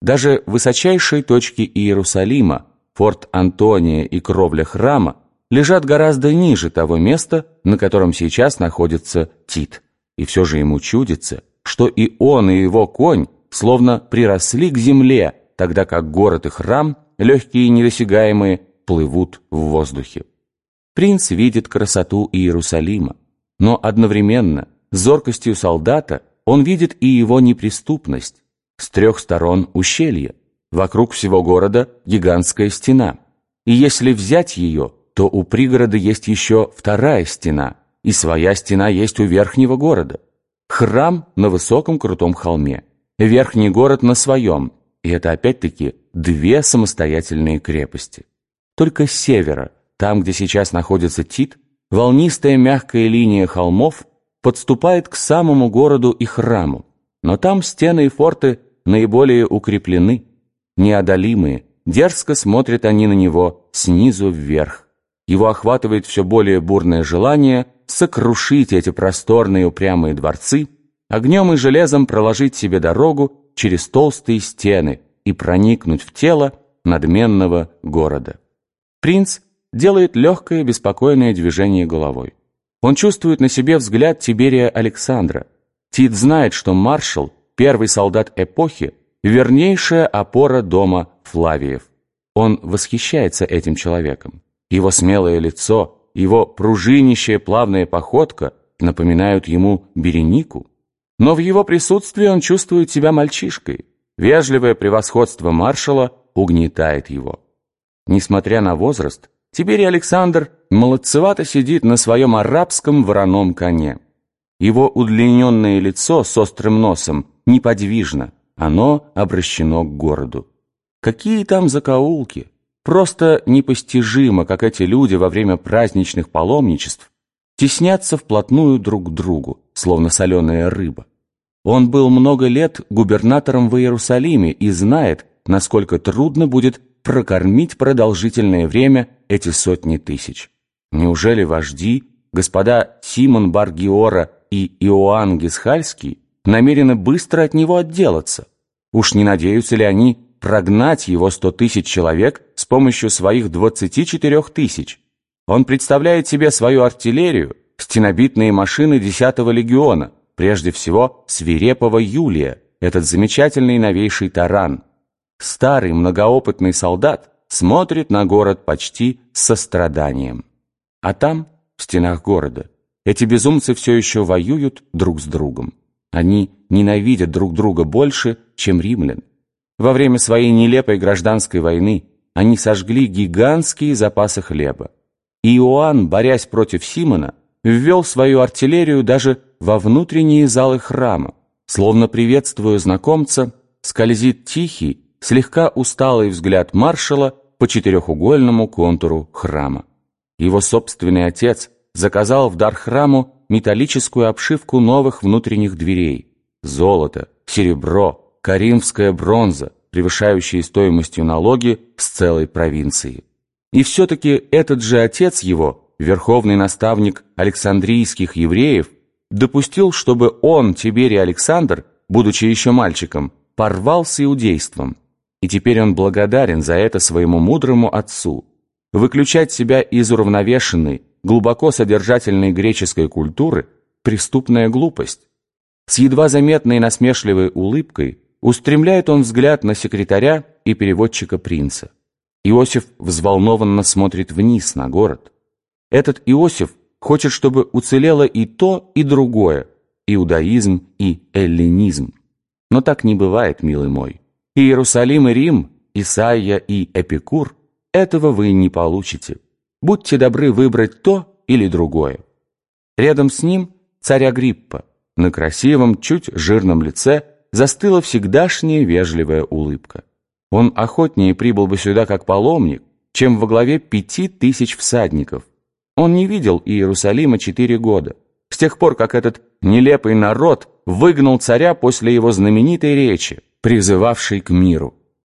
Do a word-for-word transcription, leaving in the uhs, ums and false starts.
Даже высочайшие точки Иерусалима, форт Антония и кровля храма, лежат гораздо ниже того места, на котором сейчас находится Тит. И все же ему чудится, что и он, и его конь словно приросли к земле, тогда как город и храм, легкие и недосягаемые, плывут в воздухе. Принц видит красоту Иерусалима, но одновременно с зоркостью солдата он видит и его неприступность. С трех сторон ущелье, вокруг всего города гигантская стена. И если взять ее, то у пригорода есть еще вторая стена, и своя стена есть у верхнего города. Храм на высоком крутом холме, верхний город на своем, и это опять-таки две самостоятельные крепости. Только с севера, там, где сейчас находится Тит, волнистая мягкая линия холмов подступает к самому городу и храму, но там стены и форты наиболее укреплены, неодолимые, дерзко смотрят они на него снизу вверх. Его охватывает все более бурное желание сокрушить эти просторные упрямые дворцы, огнем и железом проложить себе дорогу через толстые стены и проникнуть в тело надменного города. Принц делает легкое беспокойное движение головой. Он чувствует на себе взгляд Тиберия Александра. Тит знает, что маршал, первый солдат эпохи, вернейшая опора дома Флавиев. Он восхищается этим человеком. Его смелое лицо, его пружинищая плавная походка напоминают ему Беренику. Но в его присутствии он чувствует себя мальчишкой. Вежливое превосходство маршала угнетает его. Несмотря на возраст, Тиберий Александр молодцевато сидит на своем арабском вороном коне. Его удлиненное лицо с острым носом неподвижно, оно обращено к городу. Какие там закоулки! Просто непостижимо, как эти люди во время праздничных паломничеств теснятся вплотную друг к другу, словно соленая рыба. Он был много лет губернатором в Иерусалиме и знает, насколько трудно будет прокормить продолжительное время эти сотни тысяч. Неужели вожди, господа Симон Бар-Гиора и Иоанн Гисхальский, намерены быстро от него отделаться? Уж не надеются ли они прогнать его сто тысяч человек с помощью своих двадцати четырех тысяч? Он представляет себе свою артиллерию, стенобитные машины десятого легиона, прежде всего свирепого Юлия, этот замечательный новейший таран. Старый многоопытный солдат смотрит на город почти с состраданием. А там, в стенах города, эти безумцы все еще воюют друг с другом. Они ненавидят друг друга больше, чем римлян. Во время своей нелепой гражданской войны они сожгли гигантские запасы хлеба. Иоанн, борясь против Симона, ввел свою артиллерию даже во внутренние залы храма. Словно приветствуя знакомца, скользит тихий, слегка усталый взгляд маршала по четырехугольному контуру храма. Его собственный отец заказал в дар храму металлическую обшивку новых внутренних дверей. Золото, серебро, коринфская бронза, превышающие стоимостью налоги с целой провинции. И все-таки этот же отец его, верховный наставник александрийских евреев, допустил, чтобы он, Тиберий Александр, будучи еще мальчиком, порвал с иудейством. И теперь он благодарен за это своему мудрому отцу. Выключать себя из уравновешенной, глубоко содержательной греческой культуры – преступная глупость. С едва заметной насмешливой улыбкой устремляет он взгляд на секретаря и переводчика принца. Иосиф взволнованно смотрит вниз на город. Этот Иосиф хочет, чтобы уцелело и то, и другое – иудаизм и эллинизм. Но так не бывает, милый мой. И Иерусалим, и Рим, Исаия и Эпикур – этого вы не получите. Будьте добры выбрать то или другое. Рядом с ним царь Агриппа. На красивом, чуть жирном лице застыла всегдашняя вежливая улыбка. Он охотнее прибыл бы сюда как паломник, чем во главе пяти тысяч всадников. Он не видел Иерусалима четыре года, с тех пор, как этот нелепый народ выгнал царя после его знаменитой речи, призывавшей к миру.